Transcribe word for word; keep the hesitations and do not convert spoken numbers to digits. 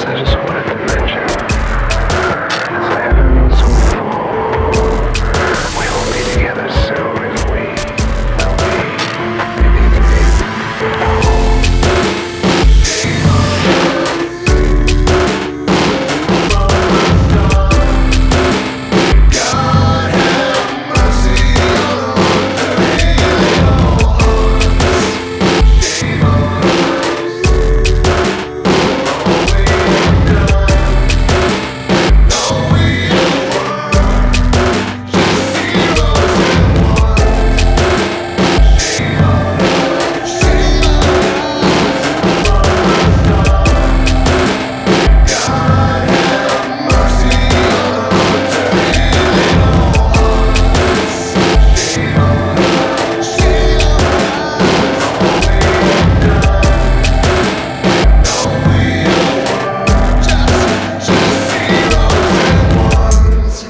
I just wanted to mention, as I haven't been so before, we will be together soon if we will be. God have mercy on the little hearts. Shame on us for all we've done. No, we were just zeros and ones. Shame on us, shame on us. God have mercy on the little hearts. Shame on us, shame on us for all we've done. No, we were just, just zeros and ones.